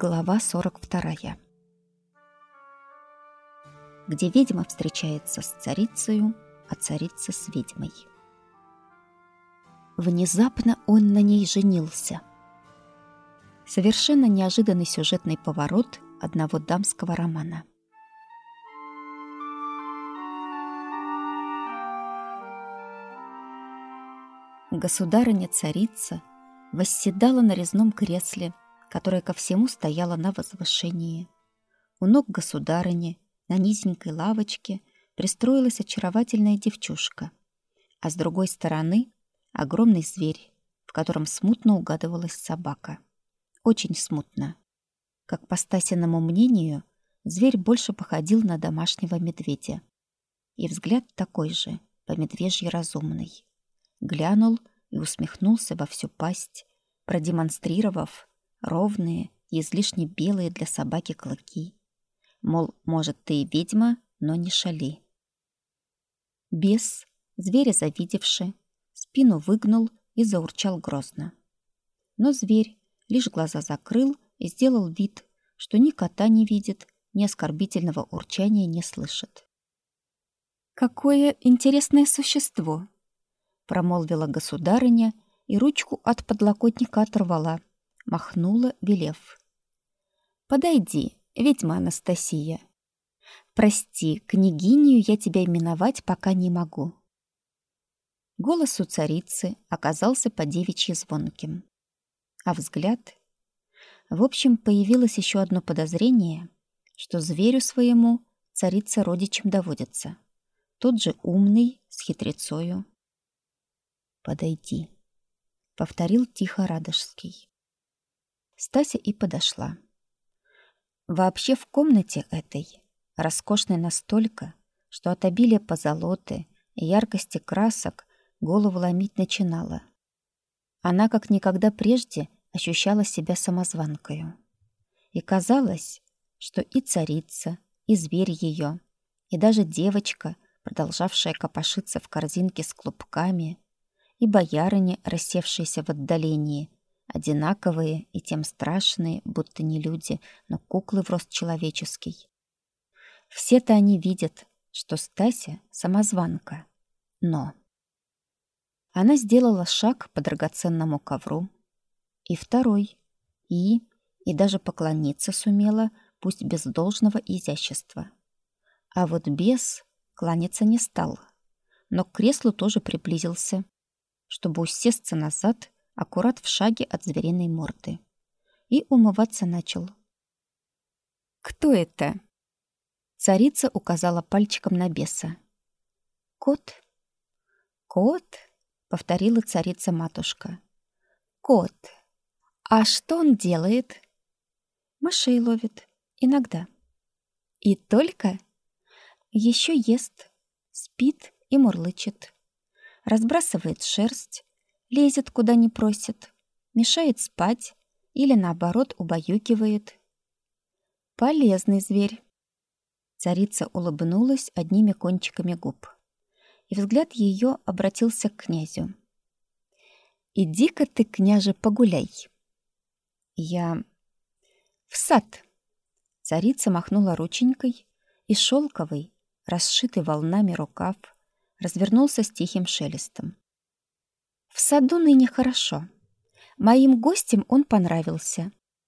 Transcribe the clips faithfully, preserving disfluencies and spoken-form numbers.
Глава сорок вторая. Где ведьма встречается с царицею, а царица с ведьмой. Внезапно он на ней женился. Совершенно неожиданный сюжетный поворот одного дамского романа. Государыня-царица восседала на резном кресле, которое ко всему стояло на возвышении. У ног государыни на низенькой лавочке пристроилась очаровательная девчушка, а с другой стороны огромный зверь, в котором смутно угадывалась собака. Очень смутно. Как по Стасиному мнению, зверь больше походил на домашнего медведя. И взгляд такой же, по-медвежьи разумный. Глянул и усмехнулся во всю пасть, продемонстрировав ровные и излишне белые для собаки клыки. Мол, может, ты и ведьма, но не шали. Бес, зверя завидевши, спину выгнул и заурчал грозно. Но зверь лишь глаза закрыл и сделал вид, что ни кота не видит, ни оскорбительного урчания не слышит. «Какое интересное существо!» — промолвила государыня и ручку от подлокотника оторвала, махнула, велев: «Подойди, ведьма Анастасия. Прости, княгинью я тебя именовать пока не могу». Голос у царицы оказался по-девичьи звонким. А взгляд... В общем, появилось еще одно подозрение, что зверю своему царица родичем доводится. Тот же умный, с хитрецою. «Подойди», — повторил тихо Радожский. Стася и подошла. Вообще в комнате этой, роскошной настолько, что от обилия позолоты и яркости красок голову ломить начинала. Она как никогда прежде ощущала себя самозванкою. И казалось, что и царица, и зверь ее, и даже девочка, продолжавшая копошиться в корзинке с клубками, и боярыни, рассевшиеся в отдалении, одинаковые и тем страшные, будто не люди, но куклы в рост человеческий. Все-то они видят, что Стася — самозванка. Но... Она сделала шаг по драгоценному ковру, и второй, и... и даже поклониться сумела, пусть без должного изящества. А вот бес кланяться не стал, но к креслу тоже приблизился, чтобы усесться назад, аккурат в шаге от звериной морды. И умываться начал. «Кто это?» Царица указала пальчиком на беса. «Кот». «Кот?» — повторила царица-матушка. «Кот. А что он делает?» «Мышей ловит. Иногда». «И только?» «Еще ест, спит и мурлычет. Разбрасывает шерсть, лезет куда не просит, мешает спать или, наоборот, убаюкивает. Полезный зверь». Царица улыбнулась одними кончиками губ, и взгляд ее обратился к князю. «Иди-ка ты, княже, погуляй». «Я... в сад». Царица махнула рученькой, и шелковый, расшитый волнами рукав развернулся с тихим шелестом. «В саду ныне хорошо. Моим гостям он понравился.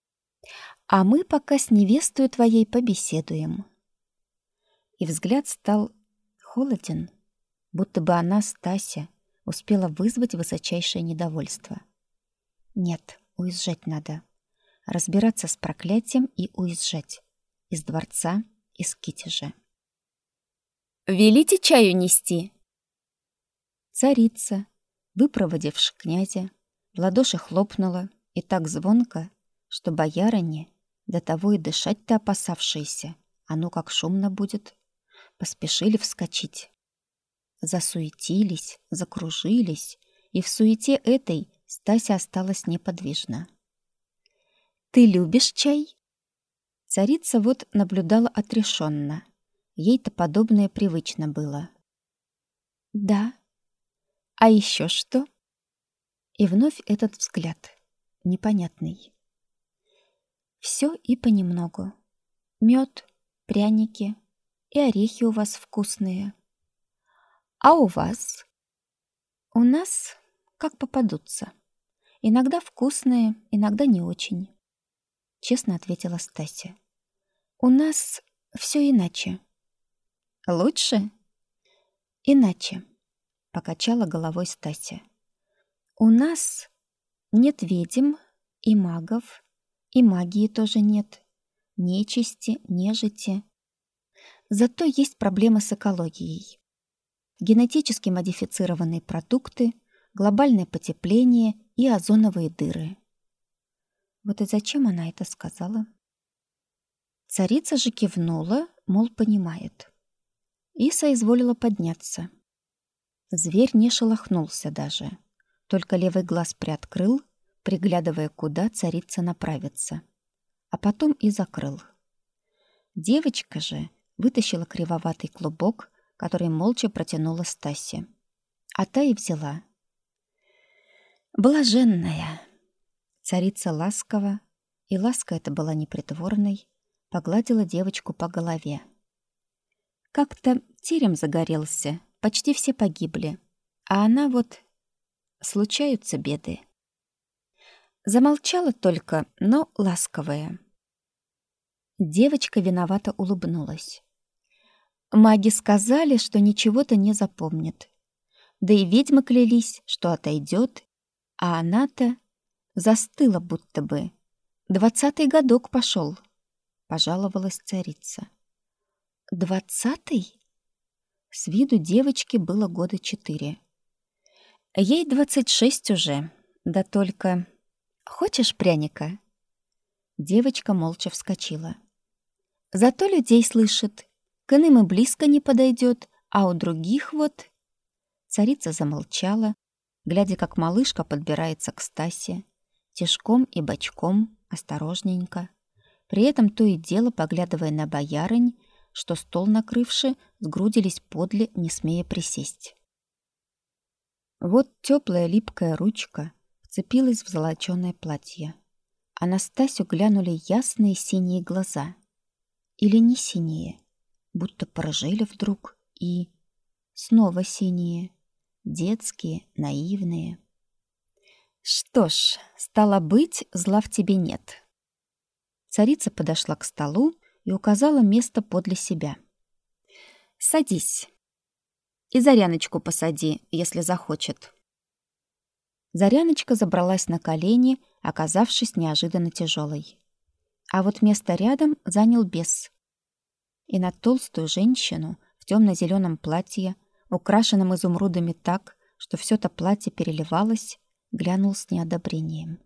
А мы пока с невестою твоей побеседуем». И взгляд стал холоден, будто бы она, Стася, успела вызвать высочайшее недовольство. Нет, уезжать надо. Разбираться с проклятием и уезжать. Из дворца, из китежа. «Велите чаю нести!» Царица, выпроводивши князя, в ладоши хлопнула и так звонко, что боярыне, до того и дышать-то опасавшиеся, а ну как шумно будет, поспешили вскочить. Засуетились, закружились, и в суете этой Стася осталась неподвижна. «Ты любишь чай?» Царица вот наблюдала отрешенно. Ей-то подобное привычно было. «Да. А еще что?» И вновь этот взгляд, непонятный. Все и понемногу. Мед, пряники и орехи у вас вкусные. А у вас? У нас как попадутся. Иногда вкусные, иногда не очень, честно ответила Стася. У нас все иначе. Лучше? Иначе, покачала головой Стася. У нас нет ведьм и магов, и магии тоже нет, нечисти, нежити. Зато есть проблемы с экологией. Генетически модифицированные продукты, глобальное потепление и озоновые дыры. Вот и зачем она это сказала? Царица же кивнула, мол, понимает. И соизволила подняться. Зверь не шелохнулся даже, только левый глаз приоткрыл, приглядывая, куда царица направится, а потом и закрыл. Девочка же вытащила кривоватый клубок, который молча протянула Стасе. А та и взяла. Блаженная. Царица ласково, и ласка эта была непритворной, погладила девочку по голове. Как-то терем загорелся, почти все погибли, а она вот... Случаются беды. Замолчала только, но ласковая. Девочка виновато улыбнулась. Маги сказали, что ничего-то не запомнит. Да и ведьмы клялись, что отойдет, а она-то застыла будто бы. Двадцатый годок пошел, пожаловалась царица. Двадцатый? С виду девочки было года четыре. Ей двадцать шесть уже, да только... Хочешь пряника? Девочка молча вскочила. Зато людей слышит. К иным и близко не подойдет, а у других вот... Царица замолчала, глядя, как малышка подбирается к Стасе, тишком и бочком, осторожненько, при этом то и дело поглядывая на боярынь, что стол накрывши, сгрудились подле, не смея присесть. Вот теплая липкая ручка вцепилась в золочёное платье, а на Стасю глянули ясные синие глаза. Или не синие, будто прожили вдруг, и... Снова синие, детские, наивные. Что ж, стало быть, зла в тебе нет. Царица подошла к столу и указала место подле себя. Садись. И Заряночку посади, если захочет. Заряночка забралась на колени, оказавшись неожиданно тяжелой. А вот место рядом занял бес. И на толстую женщину в темно-зеленом платье, украшенном изумрудами так, что все то платье переливалось, глянул с неодобрением.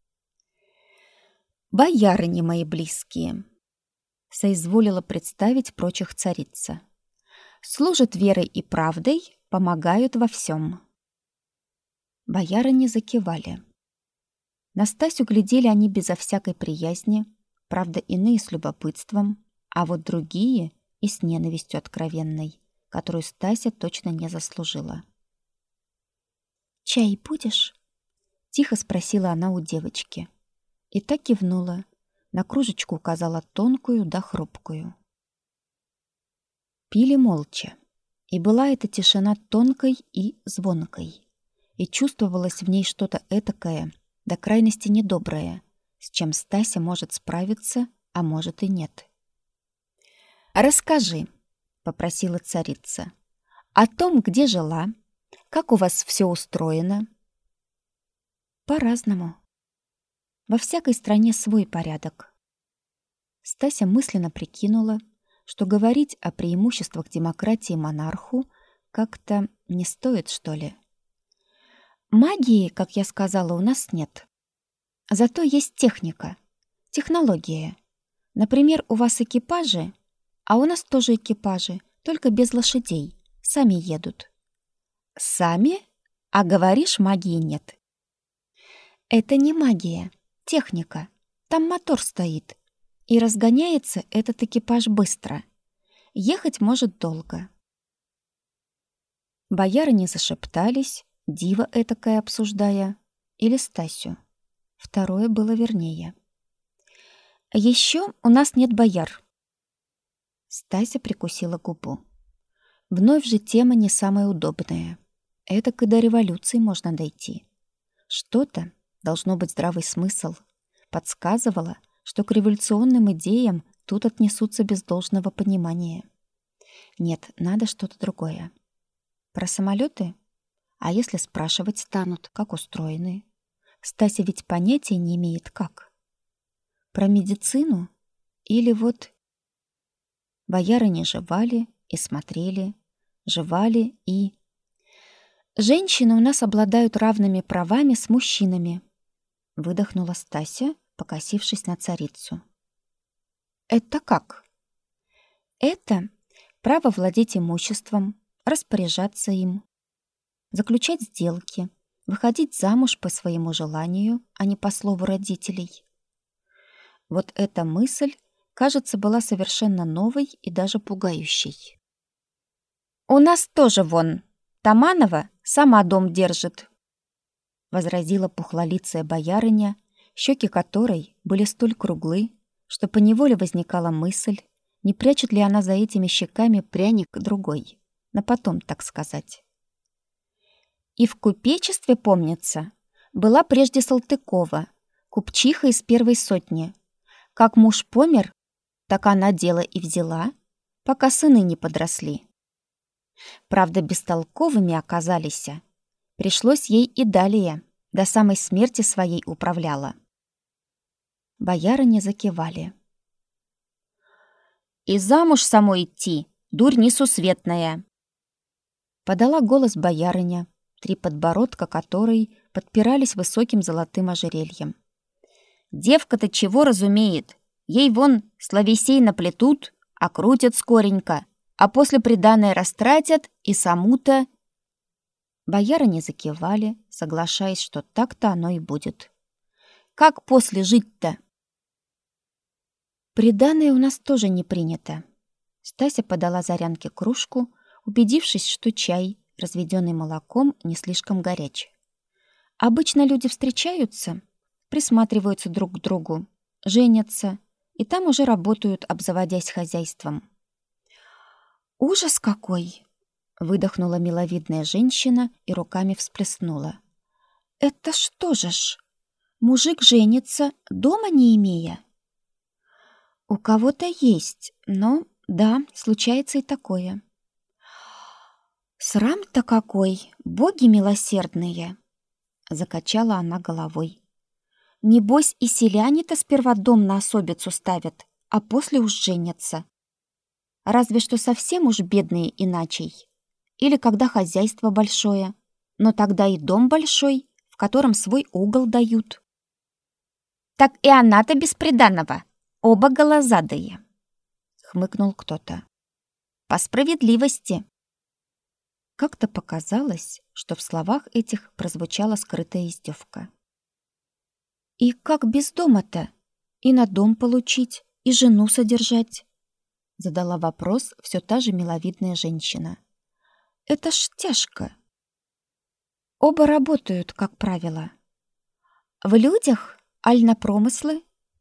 «Боярыни мои близкие!» — соизволила представить прочих царица. «Служат верой и правдой, помогают во всем». Боярыни закивали. На Стасю глядели они безо всякой приязни, правда, иные с любопытством, а вот другие и с ненавистью откровенной, которую Стася точно не заслужила. «Чай будешь?» — тихо спросила она у девочки. И так кивнула, на кружечку указала тонкую да хрупкую. Пили молча, и была эта тишина тонкой и звонкой, и чувствовалось в ней что-то этакое, до крайности недоброе, с чем Стася может справиться, а может и нет. «Расскажи», — попросила царица, — «о том, где жила, как у вас все устроено». «По-разному. Во всякой стране свой порядок». Стася мысленно прикинула, что говорить о преимуществах демократии монарху как-то не стоит, что ли. Магии, как я сказала, у нас нет. Зато есть техника, технология. Например, у вас экипажи, а у нас тоже экипажи, только без лошадей, сами едут. Сами? А говоришь, магии нет. Это не магия, техника. Там мотор стоит. И разгоняется этот экипаж быстро. Ехать может долго. Боярыни зашептались, диво этакое обсуждая, или Стасю. Второе было вернее. Еще у нас нет бояр. Стася прикусила губу. Вновь же тема не самая удобная. Этак и до революции можно дойти. Что-то, должно быть здравый смысл, подсказывало, что к революционным идеям тут отнесутся без должного понимания. Нет, надо что-то другое. Про самолеты? А если спрашивать станут, как устроены? Стася ведь понятия не имеет, как. Про медицину? Или вот... Боярыни жевали и смотрели, жевали и... «Женщины у нас обладают равными правами с мужчинами», — выдохнула Стася, покосившись на царицу. «Это как?» «Это право владеть имуществом, распоряжаться им, заключать сделки, выходить замуж по своему желанию, а не по слову родителей». Вот эта мысль, кажется, была совершенно новой и даже пугающей. «У нас тоже вон, Таманова сама дом держит», — возразила пухлолицая боярыня, щеки которой были столь круглы, что поневоле возникала мысль, не прячет ли она за этими щеками пряник другой, на потом, так сказать. И в купечестве, помнится, была прежде Салтыкова, купчиха из первой сотни. Как муж помер, так она дело и взяла, пока сыны не подросли. Правда, бестолковыми оказались. Пришлось ей и далее, до самой смерти своей управляла. Боярыни закивали. «И замуж самой идти, дурь несусветная!» Подала голос боярыня, три подбородка которой подпирались высоким золотым ожерельем. «Девка-то чего разумеет? Ей вон словесей наплетут, а крутят скоренько, а после приданое растратят и саму-то...» Боярыни закивали, соглашаясь, что так-то оно и будет. «Как после жить-то?» «Приданое у нас тоже не принято». Стася подала Зарянке кружку, убедившись, что чай, разведенный молоком, не слишком горяч. «Обычно люди встречаются, присматриваются друг к другу, женятся, и там уже работают, обзаводясь хозяйством». «Ужас какой!» — выдохнула миловидная женщина и руками всплеснула. «Это что же ж? Мужик женится, дома не имея?» «У кого-то есть, но, да, случается и такое». «Срам-то какой, боги милосердные!» — закачала она головой. «Небось и селяне-то сперва дом на особицу ставят, а после уж женятся. Разве что совсем уж бедные иначей. Или когда хозяйство большое, но тогда и дом большой, в котором свой угол дают». «Так и она-то бесприданного, оба голозадые», — хмыкнул кто-то. «По справедливости». Как-то показалось, что в словах этих прозвучала скрытая издевка. «И как без дома-то? И на дом получить, и жену содержать?» Задала вопрос все та же миловидная женщина. «Это ж тяжко». «Оба работают, как правило». «В людях, аль на промыслы?»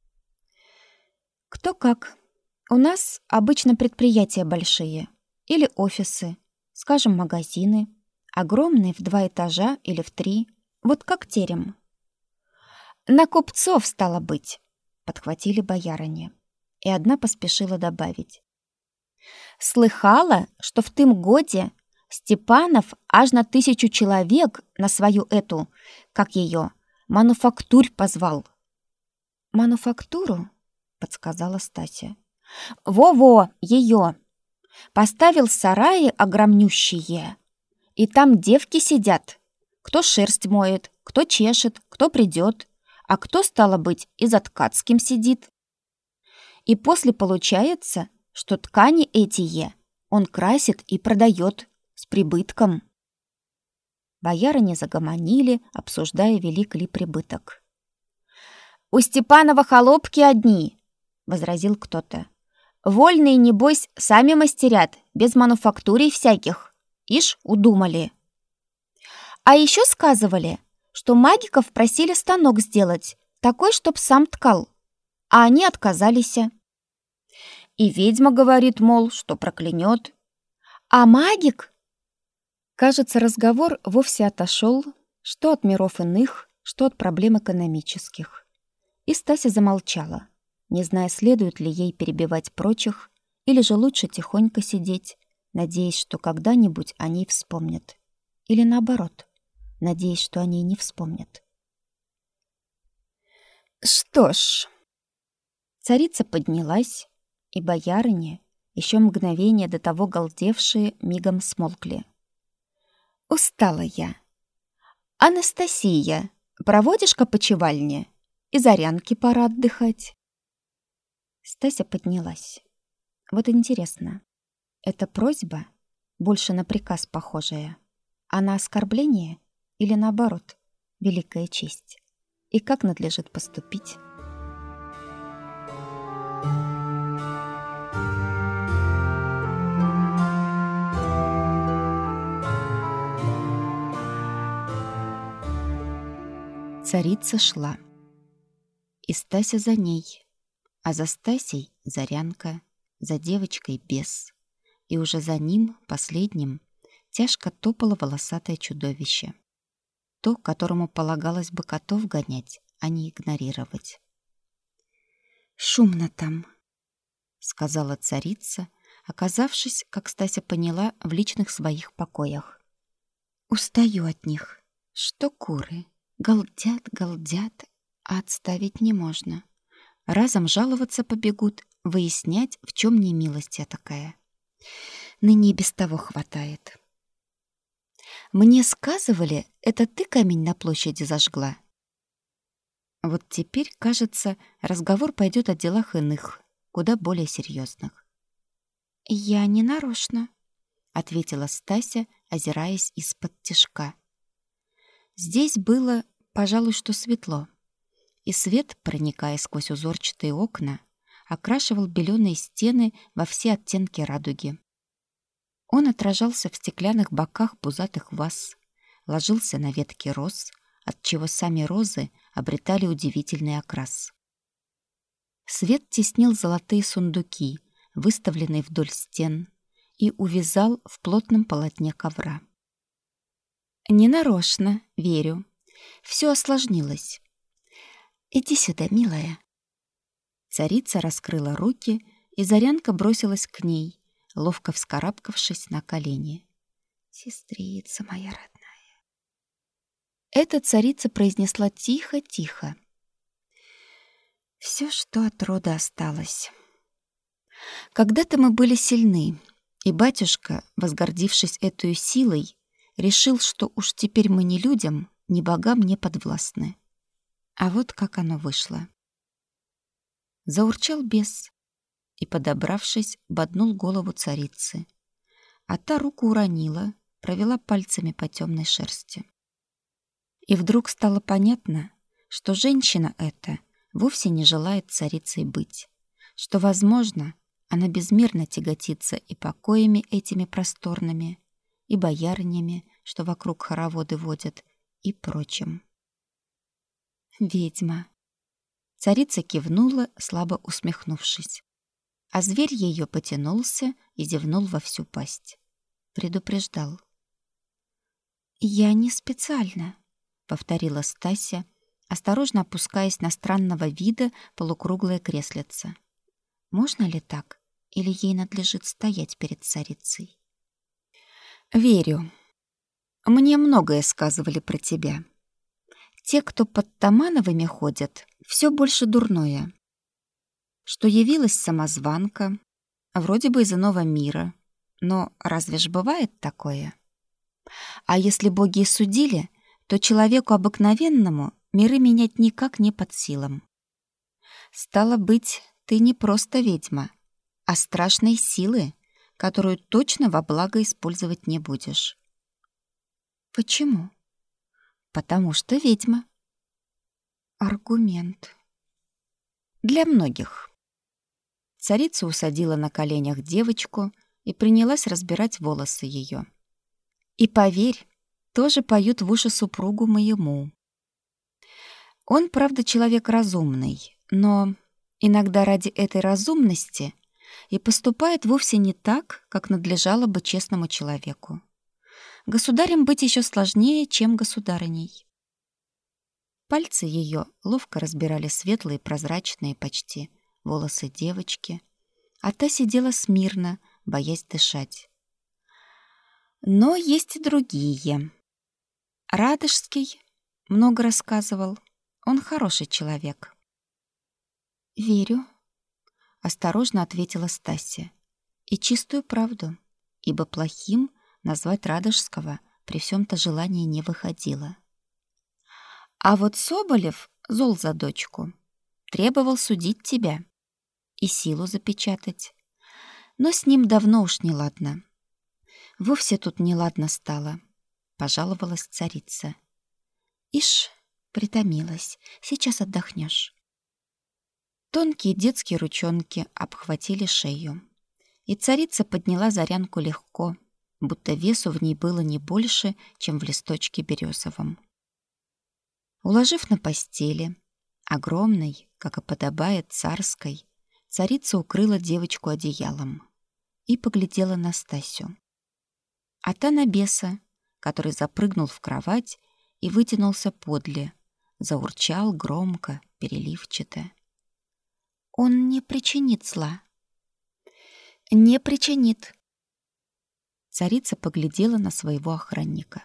«Кто как. У нас обычно предприятия большие или офисы, скажем, магазины, огромные в два этажа или в три, вот как терем». «На купцов, стало быть», — подхватили боярыни. И одна поспешила добавить. «Слыхала, что в тым годе Степанов аж на тысячу человек на свою эту, как ее, мануфактурь позвал». «Мануфактуру?» — подсказала Стася. «Во-во, ее. Поставил сараи огромнющие, и там девки сидят. Кто шерсть моет, кто чешет, кто придет, а кто, стало быть, и за ткацким сидит. И после получается, что ткани этие он красит и продает с прибытком». Боярыни загомонили, обсуждая, велик ли прибыток. «У Степанова холопки одни», — возразил кто-то. «Вольные, небось, сами мастерят, без мануфактурий всяких. Ишь, удумали». «А еще сказывали, что магиков просили станок сделать, такой, чтоб сам ткал. а они отказались. И ведьма говорит, мол, что проклянет. А магик? Кажется, разговор вовсе отошел, что от миров иных, что от проблем экономических. И Стася замолчала, не зная, следует ли ей перебивать прочих, или же лучше тихонько сидеть, надеясь, что когда-нибудь о ней вспомнят. Или наоборот, надеясь, что они не вспомнят. Что ж, царица поднялась, и боярыни, еще мгновение до того галдевшие, мигом смолкли. Устала я. Анастасия, проводишь-ка почевальне? И Зарянке пора отдыхать. Стася поднялась. Вот интересно, эта просьба больше на приказ похожая, а на оскорбление или наоборот, великая честь? И как надлежит поступить? Царица шла, и Стася за ней, а за Стасей Зарянка, за девочкой бес, и уже за ним, последним, тяжко топало волосатое чудовище. То, которому полагалось бы котов гонять, а не игнорировать. «Шумно там», — сказала царица, оказавшись, как Стася поняла, в личных своих покоях. «Устаю от них, что куры. Галдят, галдят, а отставить не можно. Разом жаловаться побегут, выяснять, в чем немилостья такая. Ныне и без того хватает. Мне сказывали, это ты камень на площади зажгла. Вот теперь, кажется, разговор пойдет о делах иных, куда более серьезных. Я не нарочно, ответила Стася, озираясь из-под тишка. Здесь было, пожалуй, что светло, и свет, проникая сквозь узорчатые окна, окрашивал беленые стены во все оттенки радуги. Он отражался в стеклянных боках пузатых ваз, ложился на ветки роз, отчего сами розы обретали удивительный окрас. Свет теснил золотые сундуки, выставленные вдоль стен, и увязал в плотном полотне ковра. Ненарочно, верю. Все осложнилось. Иди сюда, милая. Царица раскрыла руки, и Зарянка бросилась к ней, ловко вскарабкавшись на колени. Сестрица моя родная. Эта царица произнесла тихо-тихо. Все, что от рода осталось. Когда-то мы были сильны, и батюшка, возгордившись этой силой, решил, что уж теперь мы ни людям, ни богам не подвластны. А вот как оно вышло. Заурчал бес и, подобравшись, боднул голову царицы. А та руку уронила, провела пальцами по темной шерсти. И вдруг стало понятно, что женщина эта вовсе не желает царицей быть, что, возможно, она безмерно тяготится и покоями этими просторными, и боярнями, что вокруг хороводы водят, и прочим. Ведьма. Царица кивнула, слабо усмехнувшись. А зверь ее потянулся и зевнул во всю пасть. Предупреждал. «Я не специально», — повторила Стася, осторожно опускаясь на странного вида полукруглое креслице. «Можно ли так? Или ей надлежит стоять перед царицей?» «Верю. Мне многое сказывали про тебя. Те, кто под Тамановыми ходят, все больше дурное. Что явилась самозванка, вроде бы из иного мира, но разве ж бывает такое? А если боги и судили, то человеку обыкновенному миры менять никак не под силам. Стало быть, ты не просто ведьма, а страшной силы, которую точно во благо использовать не будешь. Почему? Потому что ведьма. Аргумент. Для многих. Царица усадила на коленях девочку и принялась разбирать волосы ее. И поверь, тоже поют в уши супругу моему. Он, правда, человек разумный, но иногда ради этой разумности и поступает вовсе не так, как надлежало бы честному человеку. Государем быть еще сложнее, чем государыней. Пальцы ее ловко разбирали светлые, прозрачные почти волосы девочки, а та сидела смирно, боясь дышать. Но есть и другие. Радожский много рассказывал. Он хороший человек. «Верю», — осторожно ответила Стася. «И чистую правду, ибо плохим назвать Радожского при всем-то желании не выходило. А вот Соболев зол за дочку. Требовал судить тебя и силу запечатать. Но с ним давно уж неладно. Вовсе тут неладно стало», — пожаловалась царица. «Ишь, притомилась, сейчас отдохнешь». Тонкие детские ручонки обхватили шею, и царица подняла Зарянку легко, будто весу в ней было не больше, чем в листочке березовом. Уложив на постели, огромной, как и подобает царской, царица укрыла девочку одеялом и поглядела на Стасю. А та на беса, который запрыгнул в кровать и вытянулся подле, заурчал громко, переливчато. «Он не причинит зла». «Не причинит». Царица поглядела на своего охранника.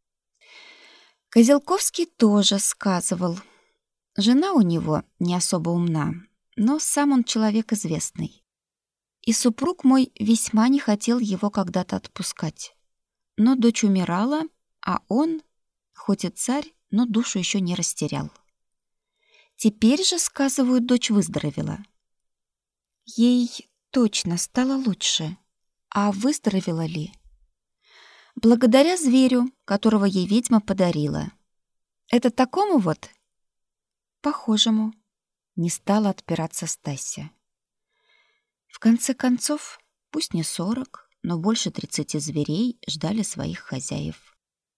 Козелковский тоже сказывал. Жена у него не особо умна, но сам он человек известный. И супруг мой весьма не хотел его когда-то отпускать. Но дочь умирала, а он, хоть и царь, но душу еще не растерял. Теперь же, сказывают, дочь выздоровела. Ей точно стало лучше. А выздоровела ли? Благодаря зверю, которого ей ведьма подарила. Это такому вот? Похожему. Не стала отпираться Стася. В конце концов, пусть не сорок, но больше тридцати зверей ждали своих хозяев.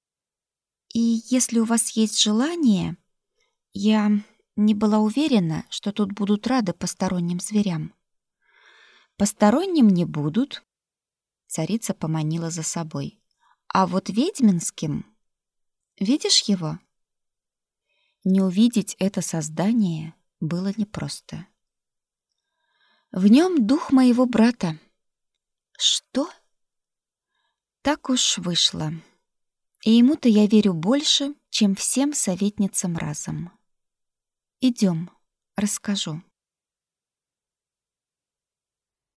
И если у вас есть желание, я не была уверена, что тут будут рады посторонним зверям. Посторонним не будут, царица поманила за собой. А вот ведьминским... Видишь его? Не увидеть это создание было непросто. В нем дух моего брата. Что? Так уж вышло. И ему-то я верю больше, чем всем советницам разом. Идем, расскажу.